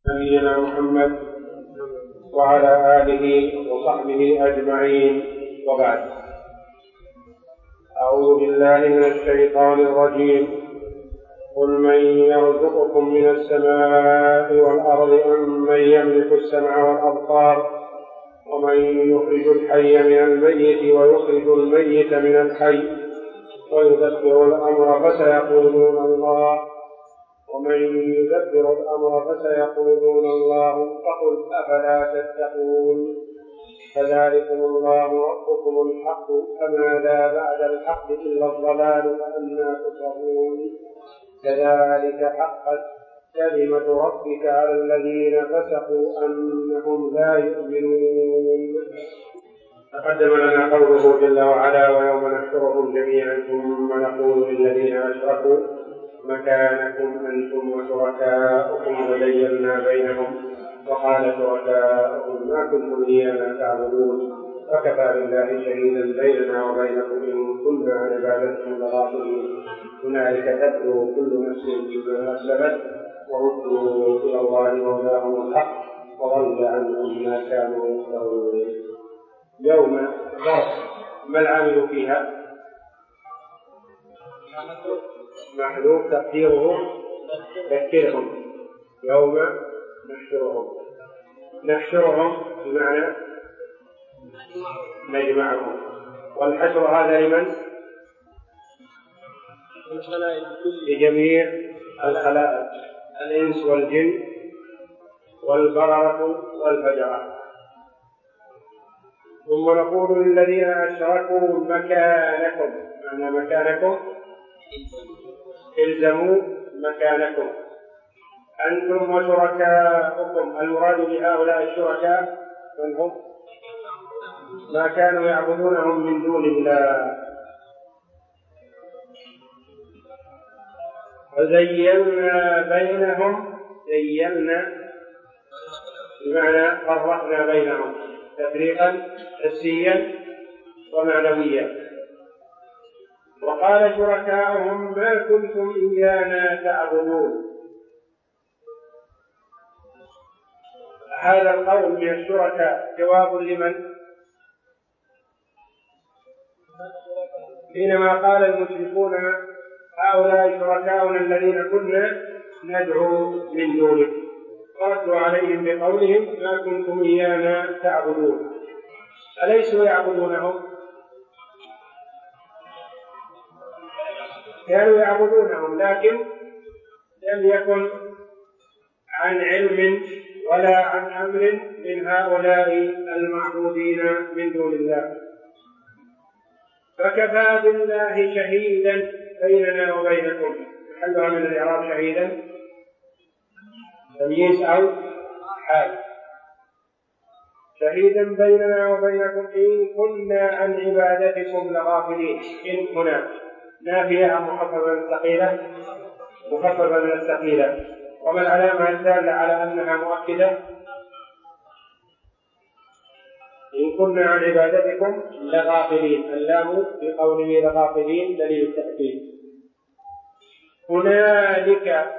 نبينا محمد وعلى آله وصحبه أجمعين، وبعد. أعوذ بالله من الشيطان الرجيم. قل من يرزقكم من السماء والأرض أم من يملك السمع والأبصار ومن يخرج الحي من الميت ويخرج الميت من الحي ويدبر الأمر فسيقولون الله ومن يدبر الأمر فسيقولون الله فقل أفلا تتقون فذلكم الله ربكم الحق فماذا بعد الحق إلا الضلال فأنى تفلحون كذلك حقت كلمة ربك على الذين فسقوا أنهم لا يؤمنون. تقدم لنا قوله جل وعلا: ويوم نحشرهم جميعا ثم نقول للذين أشركوا مكانكم أنتم وشركاؤكم وزينا بينهم وقال شركاؤكم ما كنتم إيانا تعبدون فكفى بالله شهيدا بيننا وبينكم إن كنا عن عبادتكم لغافلين. هنالك تبلو كل نفس بما أسلمت وردوا إلى الله مولاهم الحق وضل عنهم ما كانوا يفترون. يوم ما العامل فيها؟ محذوف تقديره ذكرهم. يوم نحشرهم بمعنى نجمعهم. والحشر هذا لمن؟ لجميع الخلائق، الإنس والجن والبررة والفجرة. ثم نقول للذين أشركوا مكانكم، معنى مكانكم الزموا مكانكم أنتم وشركاؤكم. المراد بهؤلاء الشركاء من هم؟ ما كانوا يعبدونهم من دون الله. وزينا بينهم، زينا بمعنى فرقنا بينهم تفريقا حسيا ومعنويا. وقال شركاؤهم ما كنتم إيانا تعبدون. هذا القول من الشركاء جواب لمن؟ حينما قال المشركون هؤلاء شركاؤنا الذين كنا ندعو من دونه، ردوا عليهم بقولهم ما كنتم إيانا تعبدون. أليسوا يعبدونهم؟ كانوا يعبدونهم، لكن لم يكن عن علم ولا عن أمر من هؤلاء المعبودين من دون الله. فكفى بالله شهيدا بيننا وبينكم. محلها من الإعراب شهيدا تمييز أو حال. شهيدا بيننا وبينكم إن كنا عن عبادتكم لغافلين. إن هنا نافية مخففة من الثقيلة، مخففة من الثقيلة. وما العلامة الدالة على أنها مؤكدة؟ إن كنا عن عبادتكم لغافلين. اللام في قوله لغافلين دليل التأكيد. هنالك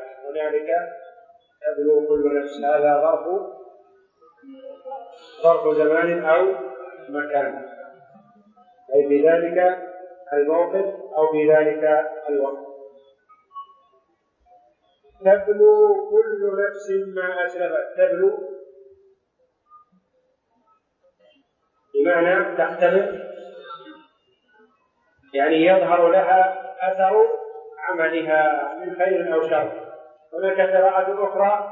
تبلو كل نفس. هذا ظرف زمان أو مكان، أي في ذلك الموقف أو في ذلك الوقت. تبلو كل نفس ما أسلفت. تبلو بمعنى تختلف، يعني يظهر لها أثر عملها من خير أو شر. هناك قراءة أخرى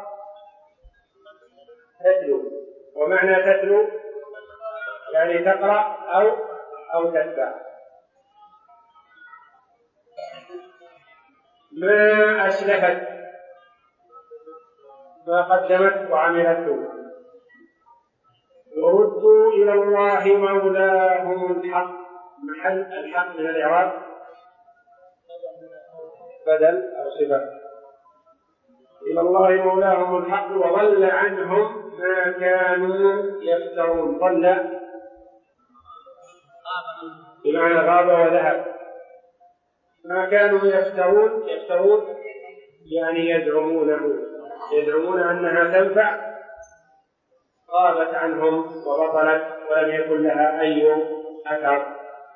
تتلو، ومعنى تتلو يعني تقرأ أو تتبع. ما أسلفت ما قدمت وعملته. وردوا إلى الله مولاهم الحق. محل الحق من الإعراب بدل أو صفة. إلى الله مولاهم الحق وضل عنهم ما كانوا يفترون. ضل بمعنى غاب وذهب. ما كانوا يفترون يعني يزعمونه. يدعون أنها تنفع غابت عنهم وبطلت ولم يكن لها أي أثر.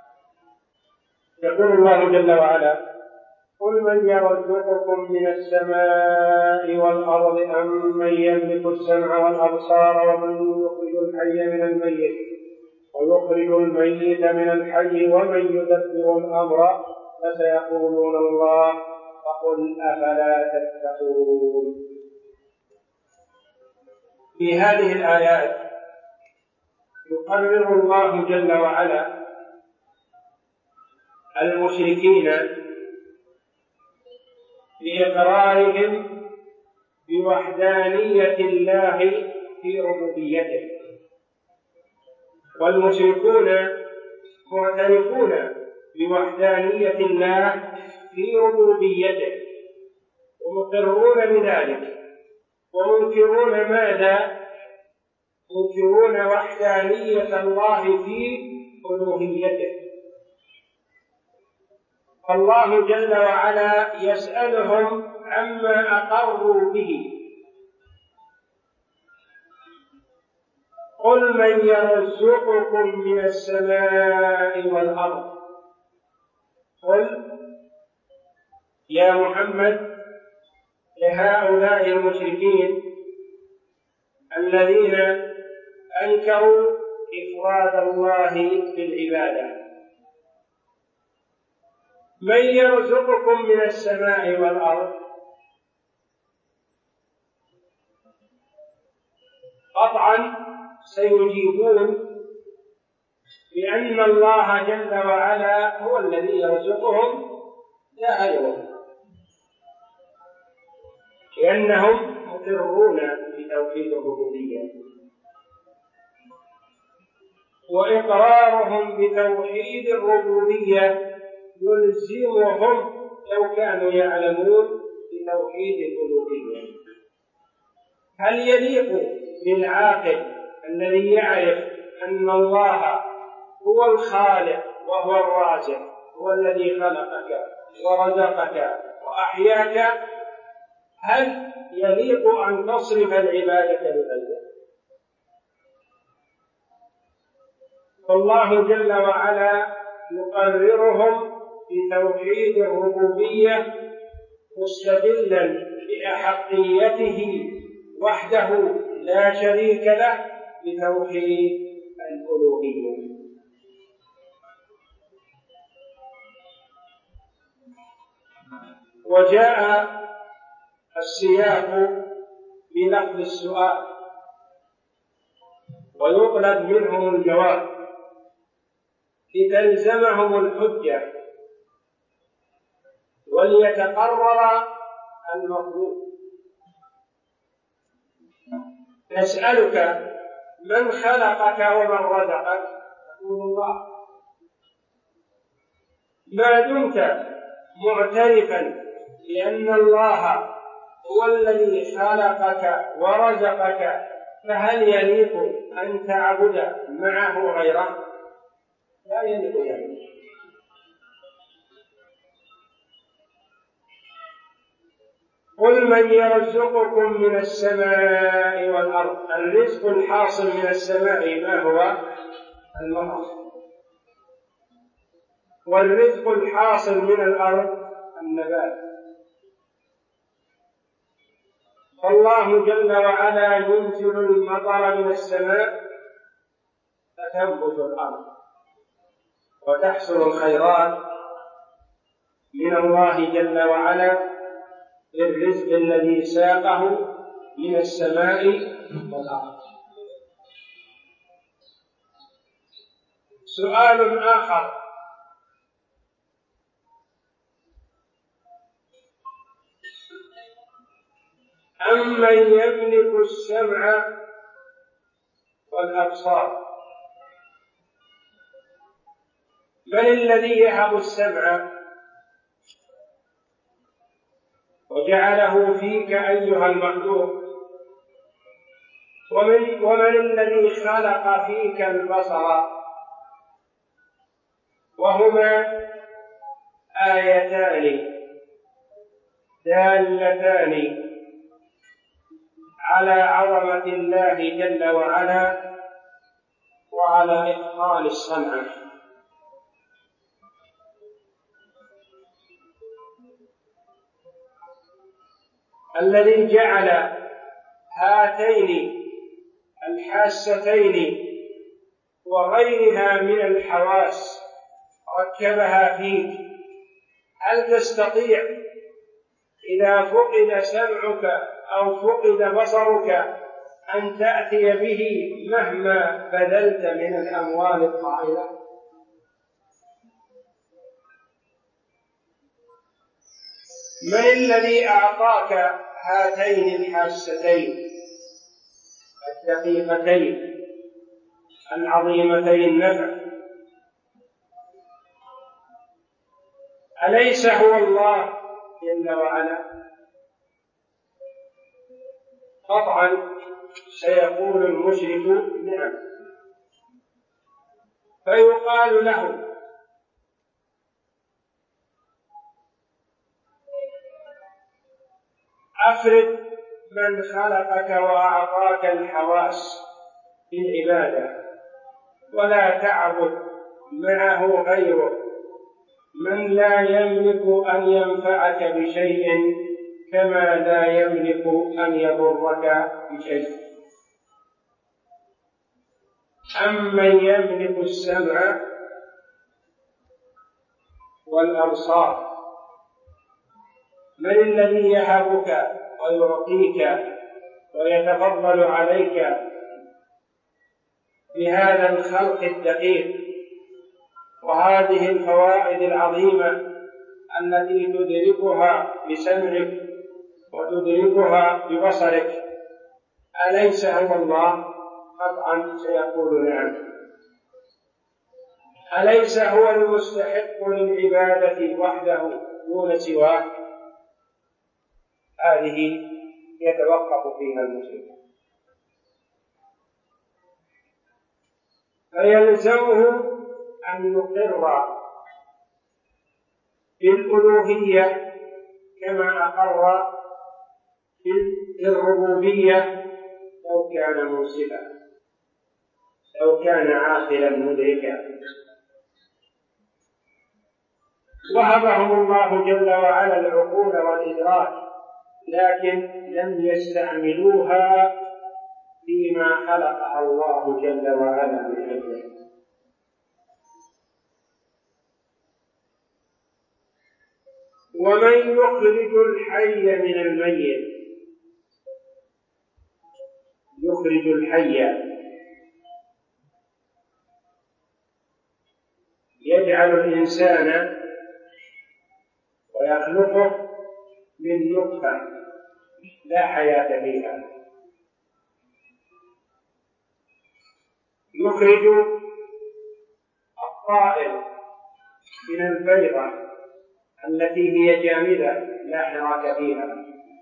يقول الله جل وعلا: قل من يرزقكم من السماء والأرض أم من يملك السمع والأبصار ومن يخرج الحي من الميت ويخرج الميت من الحي ومن يدبر الأمر فسيقولون الله فقل أفلا تتقون. في هذه الآيات يقرر الله جل وعلا المشركين بإقرارهم بوحدانية الله في ربوبيته، والمشركون معترفون بوحدانية الله في ربوبيته ومقرون بذلك، ومنكرون ماذا؟ منكرون وحدانية الله في ألوهيته. فالله جل وعلا يسألهم عما أقروا به: قل من يرزقكم من السماء والأرض. قل يا محمد لهؤلاء المشركين الذين أنكروا إفراد الله بالعبادة: من يرزقكم من السماء والأرض؟ قطعا سيجيبون بأن الله جل وعلا هو الذي يرزقهم لا غيره، لأنهم مقرون بتوحيد الربوبية، وإقرارهم بتوحيد الربوبية يلزمهم لو كانوا يعلمون بتوحيد الألوهية. هل يليق بالعاقل الذي يعرف أن الله هو الخالق وهو الرازق، هو الذي خلقك ورزقك وأحياك، هل يليق أن تصرف العبادة لغيره؟ فالله جل وعلا يقررهم بتوحيد الربوبية مستدلا بأحقيته وحده لا شريك له بتوحيد الألوهية. وجاء السياق بلفظ السؤال ويطلب منهم الجواب لتلزمهم الحجة وليتقرر المطلوب. نسألك من خلقك ومن رزقك؟ تقول الله. ما دمت معترفا بأن الله هو الذي خلقك ورزقك، فهل يليق أن تعبد معه غيره؟ لا يليق ذلك. قل من يرزقكم من السماء والأرض. الرزق الحاصل من السماء ما هو؟ المطر. والرزق الحاصل من الأرض النبات. فالله جل وعلا ينزل المطر من السماء فتنبت الأرض وتحصل الخيرات من الله جل وعلا للرزق الذي ساقه من السماء والأرض. سؤال آخر: أمن يملك السمع والأبصار؟ من الذي يهب السمع وجعله فيك أيها المخلوق؟ ومن الذي خلق فيك البصر؟ وهما آيتان دالتان على عظمة الله جل وعلا وعلى إتقان الصنعة. الذي جعل هاتين الحاستين وغيرها من الحواس ركبها فيك، هل تستطيع إذا فقد سمعك أو فقد بصرك أن تأتي به مهما بذلت من الأموال الطائلة؟ من الذي أعطاك هاتين الحاستين الدقيقتين العظيمتين النفع؟ أليس هو الله جل وعلا؟ قطعا سيقول المشرك نعم، فيقال له أفرد من خلقك وأعطاك الحواس بالعبادة ولا تعبد معه غيره من لا يملك أن ينفعك بشيء كما لا يملك أن يضرك بشيء. أمن يملك السمع والأبصار؟ من الذي يهبك ويعطيك ويتفضل عليك بهذا الخلق الدقيق وهذه الفوائد العظيمة التي تدركها بسمعك وتدركها ببصرك؟ أليس هو الله؟ قطعا سيقول نعم. أليس هو المستحق للعبادة وحده دون سواه؟ هذه يتوقف فيها المسلم، فيلزمه أن يقر بالألوهية كما أقر بالربوبية لو كان منصفا، لو كان عاقلا مدركا. وهبهم الله جل وعلا العقول والإدراك، لكن لم يستعملوها فيما خلقها الله جل وعلا من أجله. ومن يخرج الحي من الميت، يخرج الحي يجعل الإنسان ويخلقه من نطفة لا حياة فيها، يخرج الطائر من البيضة التي هي جامدة لا حراك فيها،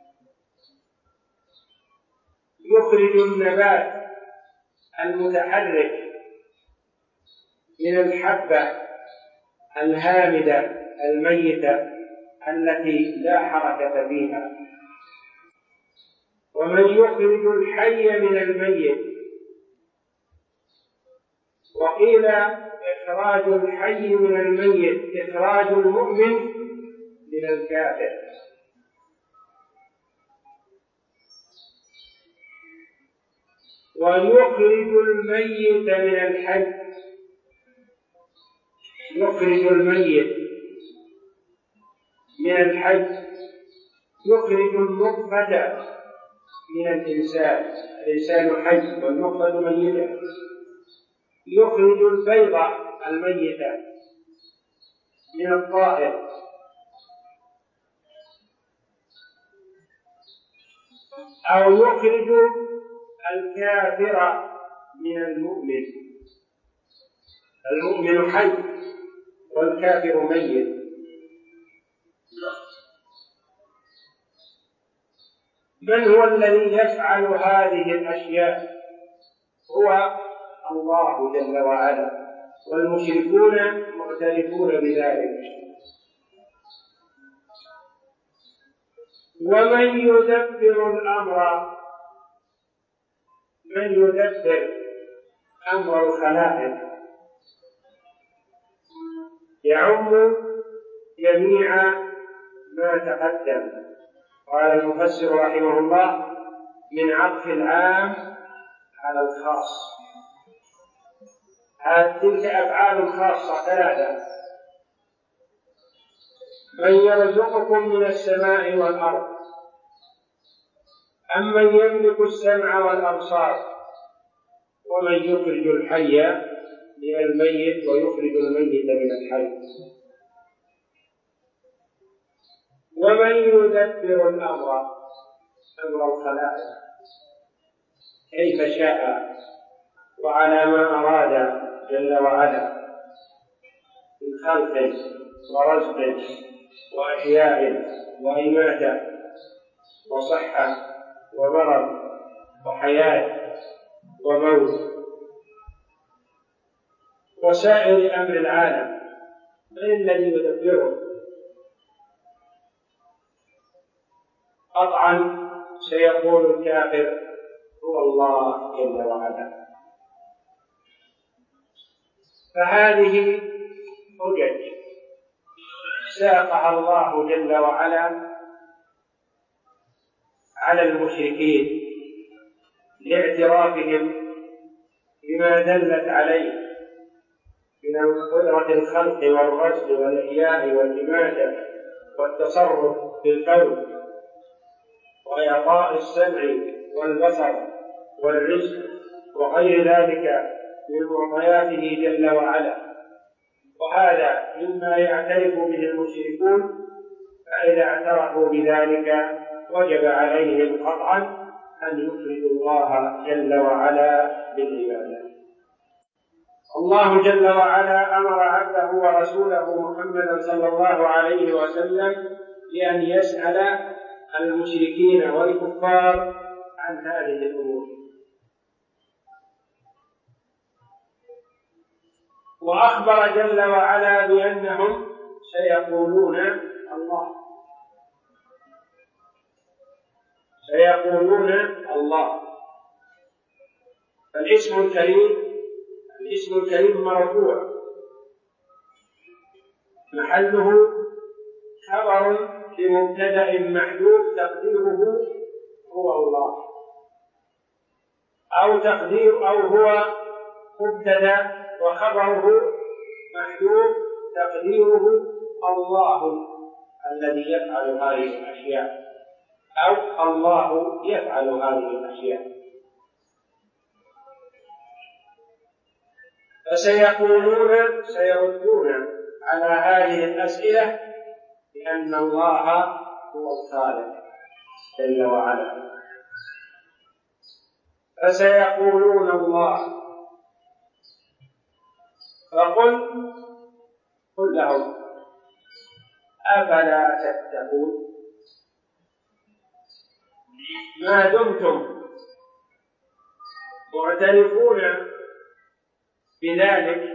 يخرج النبات المتحرك من الحبة الهامدة الميتة التي لا حركة فيها. ومن يخرج الحي من الميت، وقيل إخراج الحي من الميت إخراج المؤمن من الكافر. ويخرج الميت من الحي، يخرج الميت من الحي، يخرج النطفة من الإنسان، الإنسان حي والنطفة ميتة، يخرج البيضة الميتة من الطائر، أو يخرج الكافر من المؤمن، المؤمن حي والكافر ميت. من هو الذي يفعل هذه الأشياء؟ هو الله جل وعلا، والمشركون معترفون بذلك. ومن يدبر الأمر من يدبر أمر الخلائق يعم جميع ما تقدم. قال المفسر رحمه الله: من عطف العام على الخاص. تلك أفعال خاصة ثلاثة: من يرزقكم من السماء والأرض، أمن يملك السمع والأبصار، ومن يخرج الحي من الميت ويخرج الميت من الحي، ومن يدبر الأمر، أمر الخلائق كيف شاء وعلى ما أراد جل وعلا من خلق ورزق وأحياء وإماتة وصحة ومرض وحياة وموت وسائر أمر العالم. من الذي يدبره؟ قطعا سيقول الكافر: هو الله جل وعلا. فهذه حجج ساقها الله جل وعلا على المشركين لاعترافهم بما دلت عليه من قدرة الخلق والرزق والإحياء والإماتة والتصرف في الكون وإعطاء السمع والبصر والرزق وغير ذلك من معطياته جل وعلا. وهذا مما يعترف به المشركون، فإذا اعترفوا بذلك وجب عليهم قطعا أن يفردوا الله جل وعلا بالعبادة. الله جل وعلا أمر عبده ورسوله محمدا صلى الله عليه وسلم بأن يسأل المشركين والكفار عن هذه الأمور، وأخبر جل وعلا بأنهم سيقولون الله، سيقولون الله. فالاسم الكريم مرفوع محله خبر لمبتدأ محذوف تقديره هو الله، أو هو مبتدأ وخبره محذوف تقديره الله الذي يفعل هذه الأشياء، أو الله يفعل هذه الأشياء. سيردون على هذه الأسئلة بأن الله هو الخالق جل وعلا، فسيقولون الله. قل لهم: أفلا تتقون؟ ما دمتم معترفون بذلك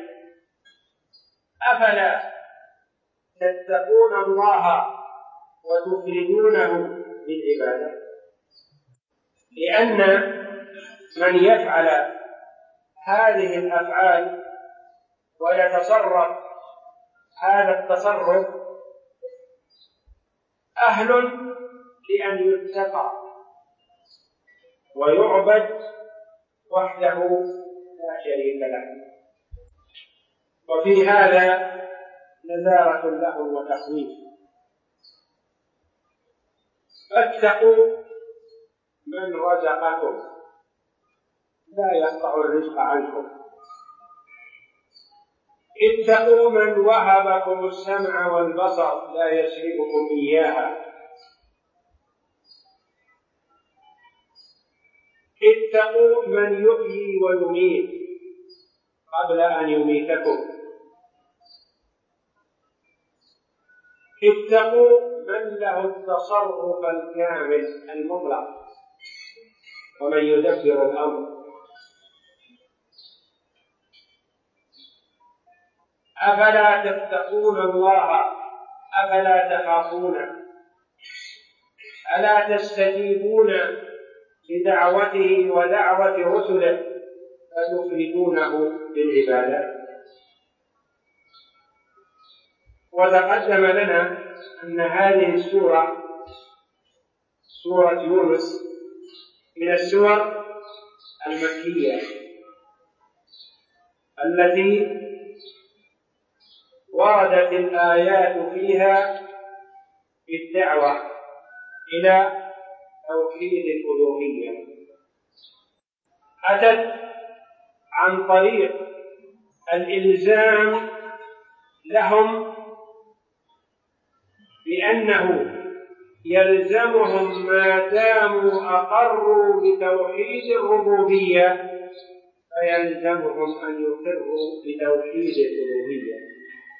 أفلا تتقون الله وتفردونه بالعبادة؟ لأن من يفعل هذه الأفعال ويتصرف هذا التصرف أهل لأن يتقى ويعبد وحده لا شريك له، وفي هذا نذارة له وتخويف. فاتقوا من رزقكم لا يقطع الرزق عنكم، اتقوا من وهبكم السمع والبصر لا يسلبكم إياها، اتقوا من يحيي ويميت قبل أن يميتكم، اتقوا من له التصرف الكامل المطلق ومن يدبر الأمر. أفلا تتقون الله؟ أفلا تخافون؟ ألا تستجيبون بدعوته ودعوة رسله فتفردونه بالعبادات. وتقدم لنا أن هذه السورة سورة يونس من السور المكية التي وردت الآيات فيها بالدعوة إلى توحيد الألوهية، أتت عن طريق الإلزام لهم بأنه يلزمهم ما داموا أقروا بتوحيد الربوبية فيلزمهم أن يقروا بتوحيد الألوهية،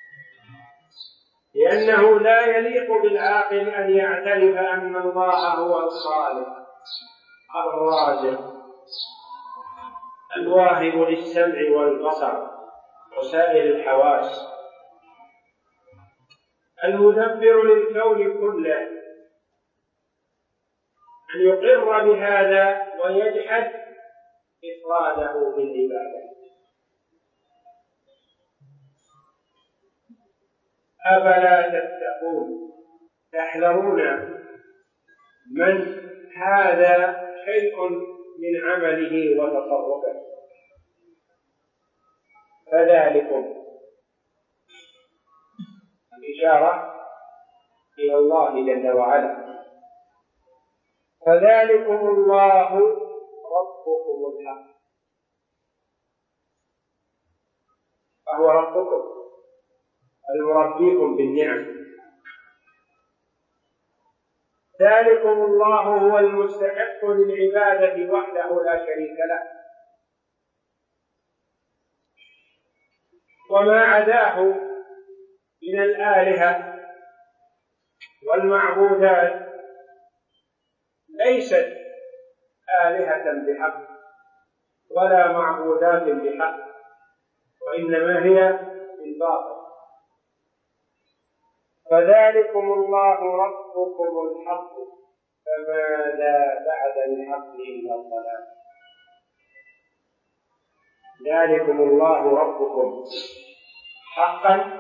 لأنه لا يليق بالعاقل أن يعترف أن الله هو الخالق الرازق الواهب للسمع والبصر وسائر الحواس المدبر للكون كله، أن يقر بهذا ويجحد إفراده بالعبادة. أفلا تتقون تحذرون من هذا شيء من عمله وتصرفه. فذلكم الإشارة إلى الله جل وعلا، فذلكم الله ربكم الحق، فهو ربكم المربيكم بالنعم. ذلكم الله هو المستحق للعبادة وحده لا شريك له، وما عداه من الآلهة والمعبودات ليست آلهة بحق ولا معبودات بحق، وإنما هي بالباطل. فذلكم الله ربكم الحق فماذا بعد الحق إلا الضلال. ذلكم الله ربكم حقا،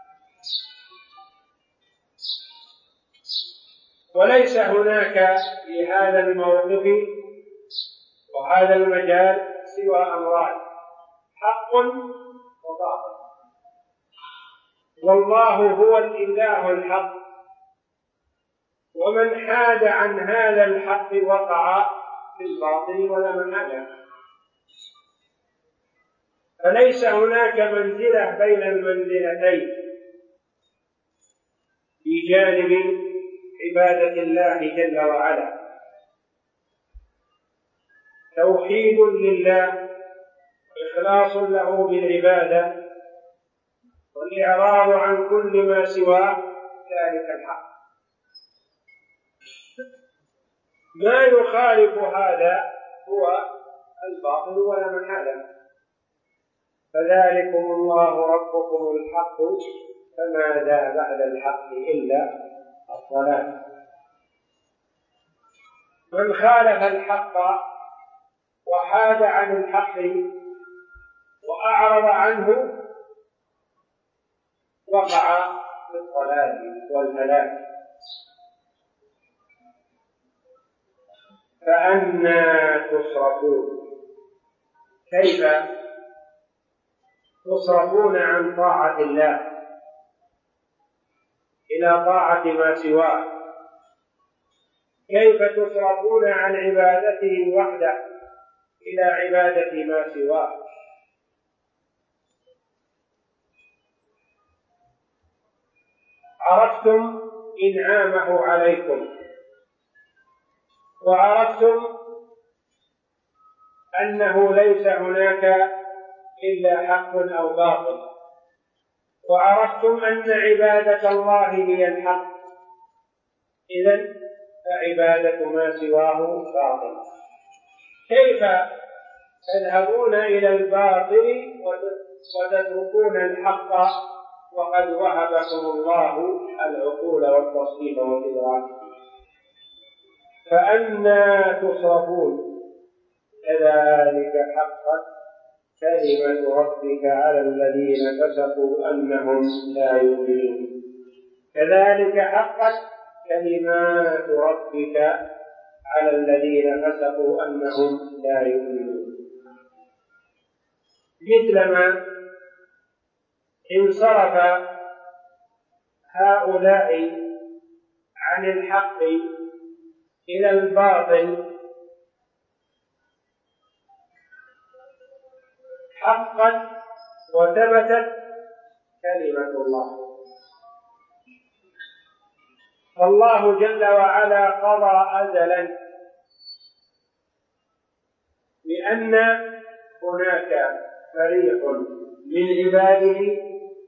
وليس هناك في هذا الموقف وهذا المجال سوى أمران: حق وباطل. والله هو الإله الحق، ومن حاد عن هذا الحق وقع في الباطل ولا محالة. فليس هناك منزلة بين المنزلتين في جانب عبادة الله جل وعلا، توحيد لله وإخلاص له بالعبادة والإعراض عن كل ما سوى ذلك الحق. ما يخالف هذا هو الباطل ولا محالة. فذلكم الله ربكم الحق فماذا بعد الحق إلا الضلال. من خالف الحق وحاد عن الحق وأعرض عنه وقع في الضلال والهلاك. فأنى تصرفون؟ كيف تصرفون عن طاعة الله إلى طاعة ما سواه؟ كيف تصرفون عن عبادته وحده إلى عبادة ما سواه؟ عرفتم إنعامه عليكم، وعرفتم أنه ليس هناك إلا حق أو باطل، وعرفتم أن عبادة الله هي الحق، إذن فعبادة ما سواه باطل. كيف تذهبون إلى الباطل وتتركون الحق وقد وهبكم الله العقول والتصديق والإدراك؟ فأنى تصرفون. كذلك حقت كلمة ربك على الذين فسقوا أنهم لا يؤمنون. كذلك حقت كلمات ربك على الذين فسقوا أنهم لا يؤمنون. مثلما انصرف هؤلاء عن الحق إلى الباطل حقت وثبتت كلمة الله. فالله جل وعلا قضى أزلا بأن هناك فريق من عباده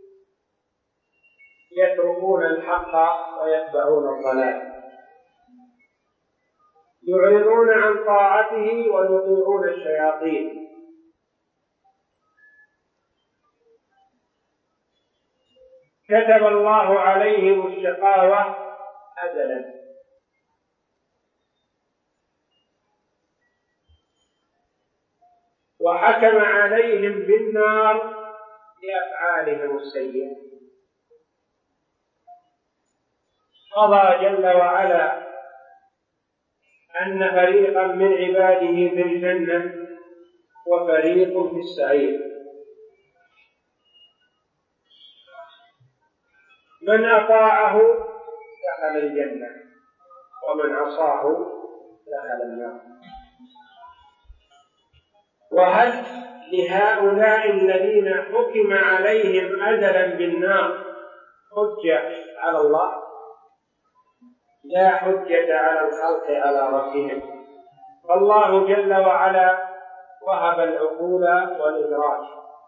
يتركون الحق ويتبعون الضلال، يعرضون عن طاعته ويطيعون الشياطين. كتب الله عليهم الشقاوة أزلا، وحكم عليهم بالنار لأفعالهم السيئة. قضى جل وعلا أن فريقا من عباده في الجنة وفريق في السعير. من أطاعه دخل الجنة ومن عصاه دخل النار. وهل لهؤلاء الذين حكم عليهم أجلا بالنار حجة على الله؟ لا حجة على الخلق على ربهم. فالله جل وعلا وهب العقول والإدراك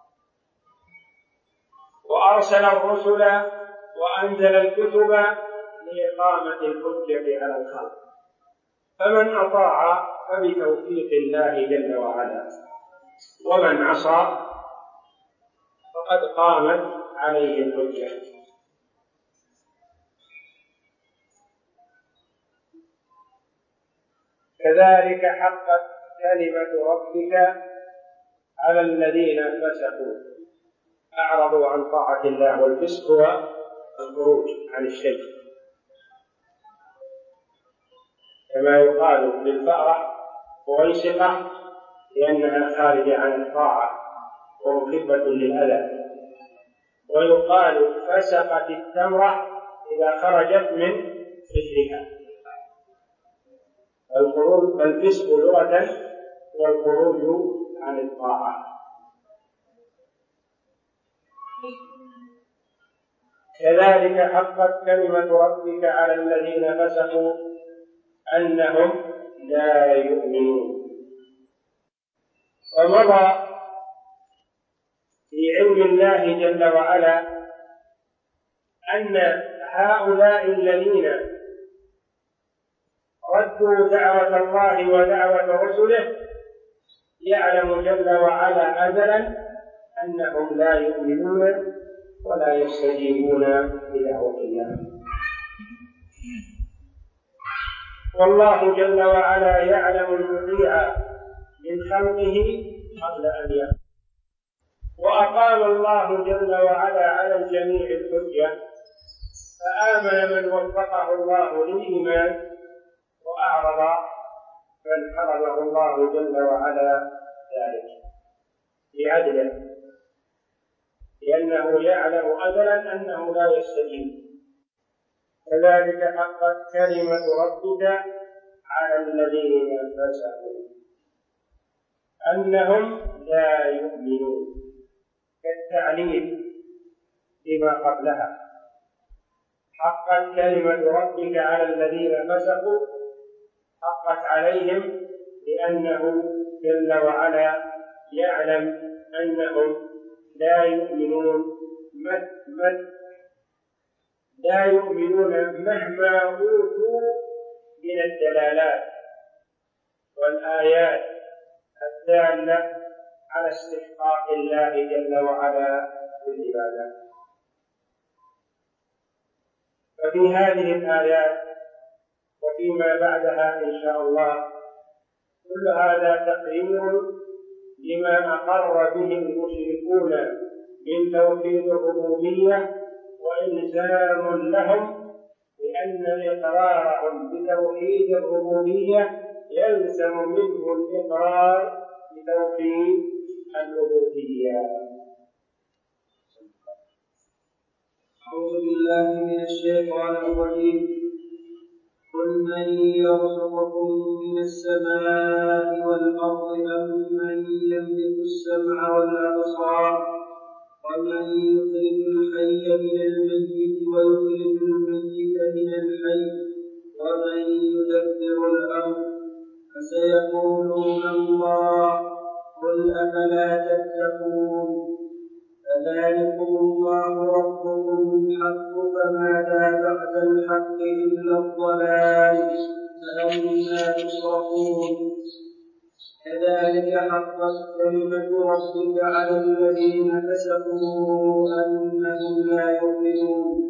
وأرسل الرسل وأنزل الكتب لإقامة الحجة على الخلق، فمن أطاع فبتوفيق الله جل وعلا، ومن عصى فقد قامت عليه الحجة. كذلك حقت كلمة ربك على الذين فسقوا أعرضوا عن طاعة الله. والفسق هو الخروج عن الشيء، كما يقال للفأرة ويسقة لأنها خارجة عن الطاعة ومحبة للأذى، ويقال فسقت التمرة إذا خرجت من فكرها. الفسق لغة والخروج عن الطاعة. كذلك حقت كلمة ربك على الذين فسقوا أنهم لا يؤمنون. ومضى في علم الله جل وعلا أن هؤلاء الذين ردوا دعوة الله ودعوة رسله يعلم جل وعلا أزلا أنهم لا يؤمنون ولا يستجيبون بدعوة الله. والله جل وعلا يعلم المطيع من خلقه قبل أن يأتي، وأقام الله جل وعلا على الجميع الحجة، فآمن من وفقه الله للإيمان، وأعرض من حرمه الله جل وعلا ذلك بعدله، لأنه يعلم أزلا أنه لا يستجيب. كذلك حقت كلمة ربك على الذين فسقوا أنهم لا يؤمنون، كالتعليم بما قبلها. حقت كلمة ربك على الذين فسقوا حقت عليهم لأنه جل وعلا يعلم أنهم لا يؤمنون لا يؤمنون مهما أوتوا من الدلالات والآيات الدالة على استحقاق الله جل وعلا بالعبادة. ففي هذه الآيات وفيما بعدها إن شاء الله. كل هذا تقرير لما أقر به المشركون من توحيد الربوبية، وإلزام لهم بأن إقرارهم بتوحيد الربوبية يلزم منه الإقرار بتوحيد الألوهية. أعوذ بالله من الشيطان الرجيم. قل من يرزقكم من السماء والأرض أم من يملك السمع والأبصار ومن يخرج الحي من الميت ويخرج الميت من الحي ومن يدبر الأمر فسيقولون الله قل أفلا تتقون فذلكم الله ربكم الحق فماذا بعد الحق إلا الضلال فأنى تصرفون كذلك حقت كلمة ربك على الذين فسقوا أنهم لا يؤمنون.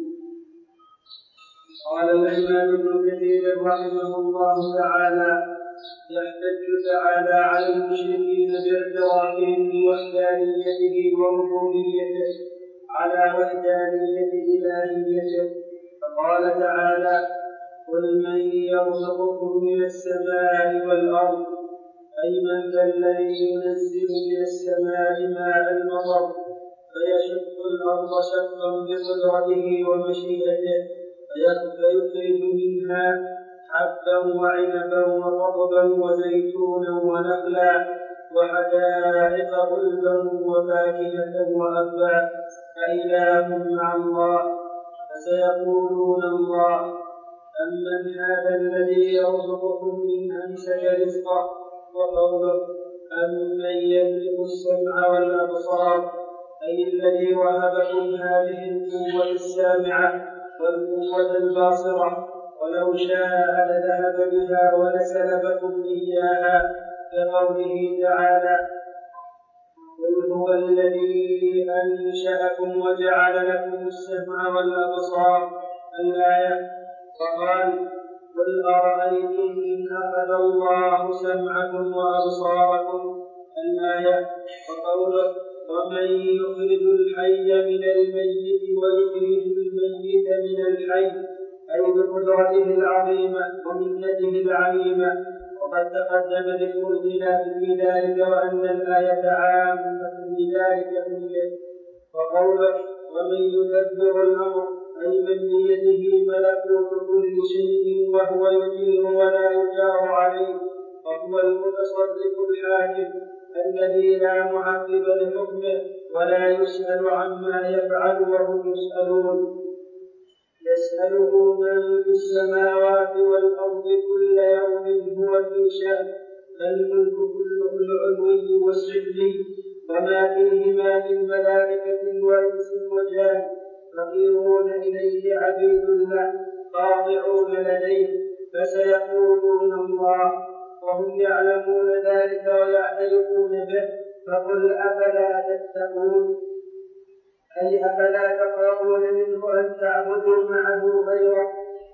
قال الإمام ابن كثير رحمه الله تعالى يحتج تعالى على المشركين باعترافهم بوحدانيته وربوبيته على وحدانية إلهيته، فقال تعالى قل من يرزقكم من السماء والأرض أي من ذا الذي ينزل من السماء ماء المطر فيشق الأرض شقا بقدرته ومشيئته فيخرج منها حبا وعنبا وقضبا وزيتونا ونخلا وحدائق غلبا وفاكهة وأبا فإله مع الله فسيقولون الله أمن هذا الذي يرزقكم من أمسك رزقه وقوله أمن يملك السمع والأبصار أي الذي وهبكم هذه القوة السامعة والقوة الباصرة ولو شاء لذهب بها ولسلبكم إياها كقوله تعالى قل هو الذي أنشأكم وجعل لكم السمع والأبصار الآية. وقال قل أرأيتم إن أخذ الله سمعكم وأبصاركم الآية. وقوله ومن يخرج الحي من الميت ويخرج الميت من الحي أي بقدرته العظيمة ومنته العليمة. وقد تقدم ذكر الخلاف في ذلك وأن الآية عامة لذلك كله. وقوله ومن يدبر الأمر أي من بيده ملكوت كل شيء وهو يجير ولا يجار عليه وهو المتصرف الحاكم الذي لا معقب لحكمه ولا يسأل عما يفعل وهم يسألون. يسأله من في السماوات والأرض كل يوم هو في شأن فالملك كله العلوي والسفلي وما فيهما من ملائكة وإنس وجان فقيرون إليه عبيد له خاضعون لديه فسيقولون الله وهم يعلمون ذلك ويعترفون به. فقل أفلا تتقون أي أفلا تخافون منه أن تعبدوا معه غيره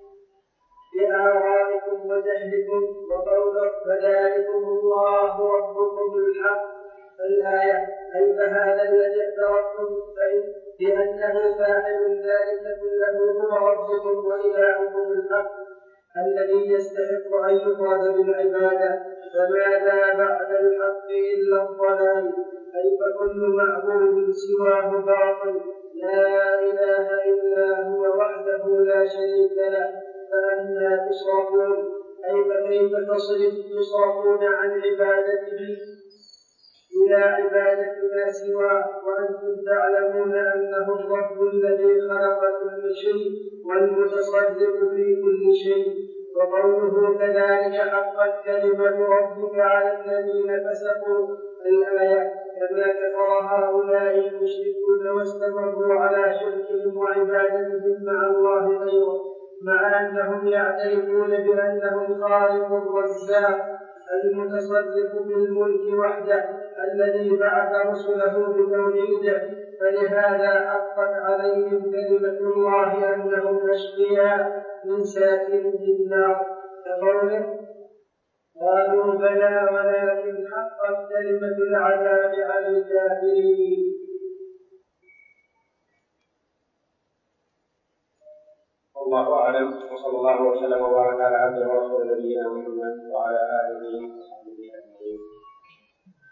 بآرائكم وجهلكم. وقوله فذلكم الله ربكم الحق الآية أي فهذا الذي اعترفتم بأنه فاعل ذلك كله هو ربكم وإلهكم الحق الذي يستحق أن يفرد بالعبادة. فماذا بعد الحق إلا الضلال أي فكل معبود سواه باطل لا إله إلا هو وحده لا شريك له فأنى تصرفون أي فكيف تصرفون عن عبادته إلى عبادة ما سواه وأنتم تعلمون أنه الرب الذي خلق كل شيء والمتصرف في كل شيء. وقوله كذلك حقت كلمة ربك على الذين فسقوا الآية كما كفر هؤلاء المشركون واستمروا على شركهم وعبادتهم مع الله غيره مع أنهم يعترفون بأنه الخالق الرزاق المتصرف بالملك وحده الذي بعث رسله بتوحيده. فلهذا حقت عليهم كلمة الله أنهم أشقياء من ساكن النار كقوله قالوا بلى ولكن حقت كلمة العذاب على الكافرين. والله أعلم، وصلى الله وسلم وبارك على عبده ورسوله نبينا محمد وعلى آله وصحبه أجمعين.